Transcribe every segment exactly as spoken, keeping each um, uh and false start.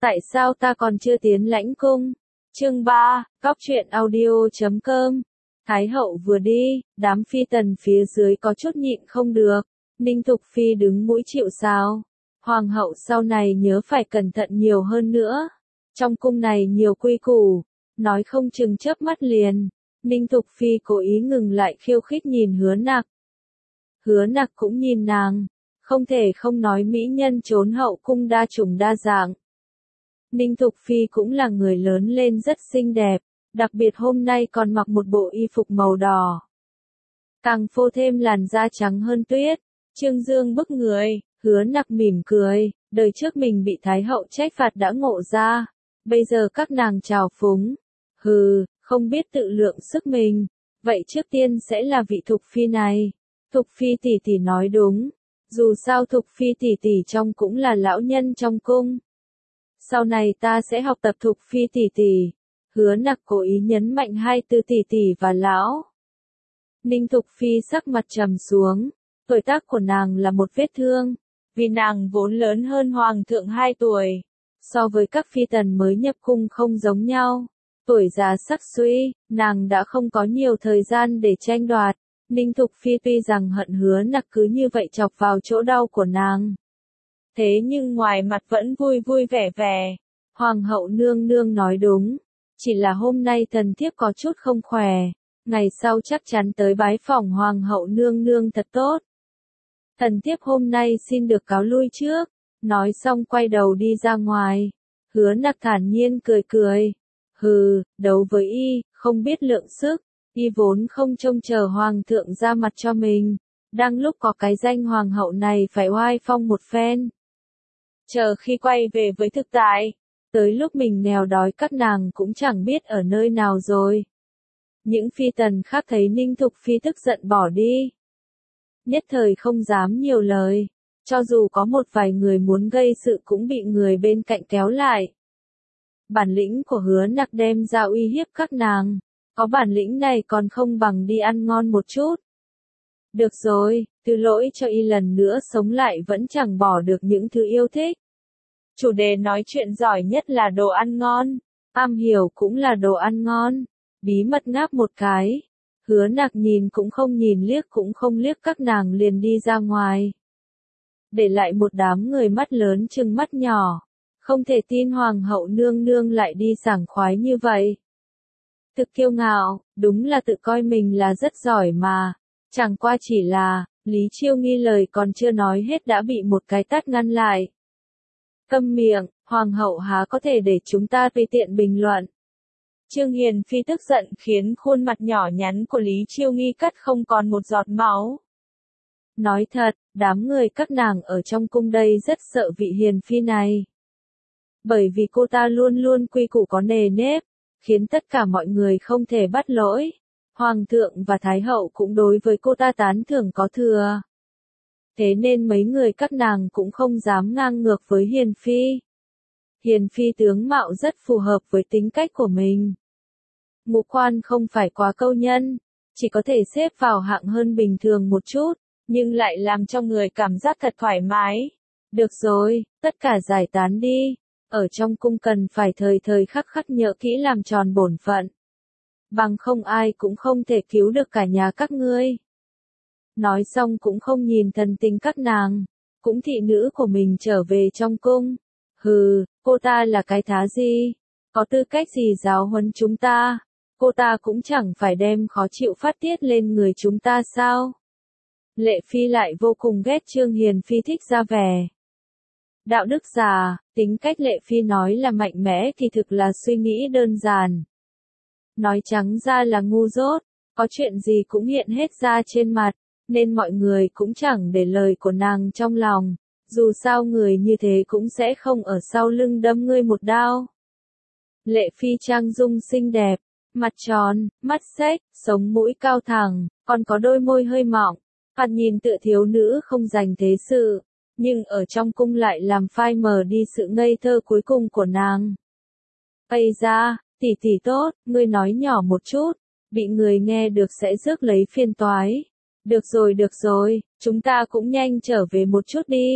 Tại sao ta còn chưa tiến lãnh cung? Chương ba, Cóc truyện audio chấm com. Thái hậu vừa đi, đám phi tần phía dưới có chút nhịn không được. Ninh Thục Phi đứng mũi chịu sào. Hoàng hậu sau này nhớ phải cẩn thận nhiều hơn nữa. Trong cung này nhiều quy củ, nói không chừng chớp mắt liền. Ninh Thục Phi cố ý ngừng lại khiêu khích nhìn Hứa Nặc. Hứa Nặc cũng nhìn nàng, không thể không nói mỹ nhân trốn hậu cung đa chủng đa dạng. Ninh Thục Phi cũng là người lớn lên rất xinh đẹp, đặc biệt hôm nay còn mặc một bộ y phục màu đỏ. Càng phô thêm làn da trắng hơn tuyết, trương dương bức người. Hứa Nặc mỉm cười, đời trước mình bị Thái hậu trách phạt đã ngộ ra, bây giờ các nàng trào phúng. Hừ, không biết tự lượng sức mình, vậy trước tiên sẽ là vị Thục Phi này. Thục Phi tỷ tỷ nói đúng, dù sao Thục Phi tỷ tỷ trong cũng là lão nhân trong cung. Sau này ta sẽ học tập Thục Phi tỷ tỷ. Hứa Nặc cố ý nhấn mạnh hai từ tỷ tỷ và lão. Ninh Thục Phi sắc mặt trầm xuống, tuổi tác của nàng là một vết thương, vì nàng vốn lớn hơn hoàng thượng hai tuổi. So với các phi tần mới nhập cung không giống nhau, tuổi già sắc suy, nàng đã không có nhiều thời gian để tranh đoạt. Ninh Thục Phi tuy rằng hận Hứa Nặc cứ như vậy chọc vào chỗ đau của nàng, thế nhưng ngoài mặt vẫn vui vui vẻ vẻ. Hoàng hậu nương nương nói đúng, chỉ là hôm nay thần thiếp có chút không khỏe, ngày sau chắc chắn tới bái phỏng hoàng hậu nương nương thật tốt. Thần thiếp hôm nay xin được cáo lui trước. Nói xong quay đầu đi ra ngoài. Hứa Nặc thản nhiên cười cười. Hừ, đấu với y, không biết lượng sức. Y vốn không trông chờ hoàng thượng ra mặt cho mình. Đang lúc có cái danh hoàng hậu này phải oai phong một phen. Chờ khi quay về với thực tại, tới lúc mình nghèo đói các nàng cũng chẳng biết ở nơi nào rồi. Những phi tần khác thấy Ninh Thục Phi tức giận bỏ đi, nhất thời không dám nhiều lời, cho dù có một vài người muốn gây sự cũng bị người bên cạnh kéo lại. Bản lĩnh của Hứa Nặc đem ra uy hiếp các nàng, có bản lĩnh này còn không bằng đi ăn ngon một chút. Được rồi, từ lỗi cho y lần nữa sống lại vẫn chẳng bỏ được những thứ yêu thích. Chủ đề nói chuyện giỏi nhất là đồ ăn ngon, am hiểu cũng là đồ ăn ngon. Bí mật ngáp một cái. Hứa Nặc nhìn cũng không nhìn liếc cũng không liếc các nàng liền đi ra ngoài. Để lại một đám người mắt lớn chừng mắt nhỏ. Không thể tin hoàng hậu nương nương lại đi sảng khoái như vậy. Thực kiêu ngạo, đúng là tự coi mình là rất giỏi mà. Chẳng qua chỉ là, Lý Chiêu Nghi lời còn chưa nói hết đã bị một cái tát ngăn lại. Câm miệng, hoàng hậu há có thể để chúng ta tùy tiện bình luận. Trương Hiền Phi tức giận khiến khuôn mặt nhỏ nhắn của Lý Chiêu Nghi cắt không còn một giọt máu. Nói thật, đám người các nàng ở trong cung đây rất sợ vị Hiền Phi này. Bởi vì cô ta luôn luôn quy củ có nề nếp, khiến tất cả mọi người không thể bắt lỗi. Hoàng thượng và Thái hậu cũng đối với cô ta tán thưởng có thừa. Thế nên mấy người các nàng cũng không dám ngang ngược với Hiền Phi. Hiền Phi tướng mạo rất phù hợp với tính cách của mình. Ngũ quan không phải quá câu nhân, chỉ có thể xếp vào hạng hơn bình thường một chút, nhưng lại làm cho người cảm giác thật thoải mái. Được rồi, tất cả giải tán đi, ở trong cung cần phải thời thời khắc khắc nhớ kỹ làm tròn bổn phận. Bằng không ai cũng không thể cứu được cả nhà các ngươi. Nói xong cũng không nhìn thần tình các nàng, cũng thị nữ của mình trở về trong cung. Hừ, cô ta là cái thá gì? Có tư cách gì giáo huấn chúng ta? Cô ta cũng chẳng phải đem khó chịu phát tiết lên người chúng ta sao? Lệ Phi lại vô cùng ghét Trương Hiền Phi thích ra vẻ. Đạo đức già, tính cách Lệ Phi nói là mạnh mẽ thì thực là suy nghĩ đơn giản. Nói trắng ra là ngu dốt, có chuyện gì cũng hiện hết ra trên mặt, nên mọi người cũng chẳng để lời của nàng trong lòng. Dù sao người như thế cũng sẽ không ở sau lưng đâm ngươi một đao. Lệ Phi trang dung xinh đẹp, mặt tròn, mắt xếch, sống mũi cao thẳng, còn có đôi môi hơi mọng, thoạt nhìn tựa thiếu nữ không dành thế sự, nhưng ở trong cung lại làm phai mờ đi sự ngây thơ cuối cùng của nàng. Ây da, tỷ tỷ tốt, ngươi nói nhỏ một chút, bị người nghe được sẽ rước lấy phiền toái. Được rồi được rồi, chúng ta cũng nhanh trở về một chút đi.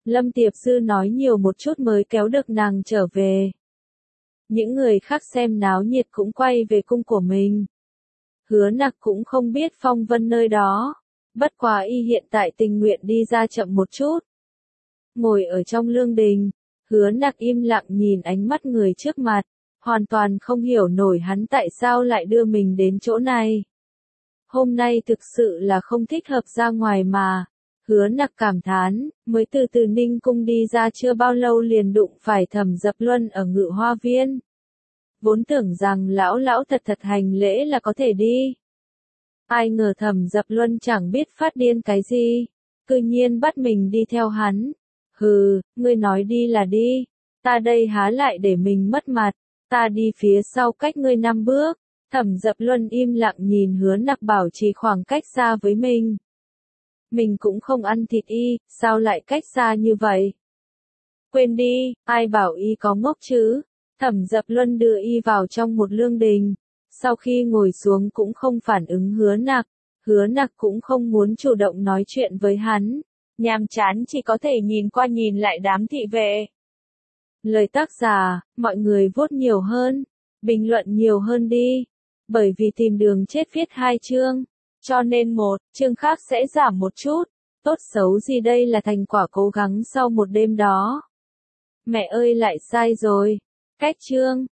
Lâm Tiệp Dư nói nhiều một chút mới kéo được nàng trở về. Những người khác xem náo nhiệt cũng quay về cung của mình. Hứa Nặc cũng không biết phong vân nơi đó, bất quá y hiện tại tình nguyện đi ra chậm một chút. Ngồi ở trong lương đình, Hứa Nặc im lặng nhìn ánh mắt người trước mặt, hoàn toàn không hiểu nổi hắn tại sao lại đưa mình đến chỗ này. Hôm nay thực sự là không thích hợp ra ngoài mà. Hứa Nặc cảm thán, mới từ từ Ninh cung đi ra chưa bao lâu liền đụng phải Thẩm Dập Luân ở Ngự Hoa Viên. Vốn tưởng rằng lão lão thật thật hành lễ là có thể đi. Ai ngờ Thẩm Dập Luân chẳng biết phát điên cái gì, cư nhiên bắt mình đi theo hắn. Hừ, ngươi nói đi là đi, ta đây há lại để mình mất mặt, ta đi phía sau cách ngươi năm bước. Thẩm Dập Luân im lặng nhìn Hứa Nặc bảo trì khoảng cách xa với mình. Mình cũng không ăn thịt y, sao lại cách xa như vậy? Quên đi, ai bảo y có ngốc chứ? Thẩm Dập Luân đưa y vào trong một lương đình. Sau khi ngồi xuống cũng không phản ứng Hứa Nặc. Hứa Nặc cũng không muốn chủ động nói chuyện với hắn. Nhàm chán chỉ có thể nhìn qua nhìn lại đám thị vệ. Lời tác giả, mọi người vote nhiều hơn, bình luận nhiều hơn đi. Bởi vì tìm đường chết viết hai chương, cho nên một chương khác sẽ giảm một chút. Tốt xấu gì đây là thành quả cố gắng sau một đêm đó. Mẹ ơi lại sai rồi. Cách chương.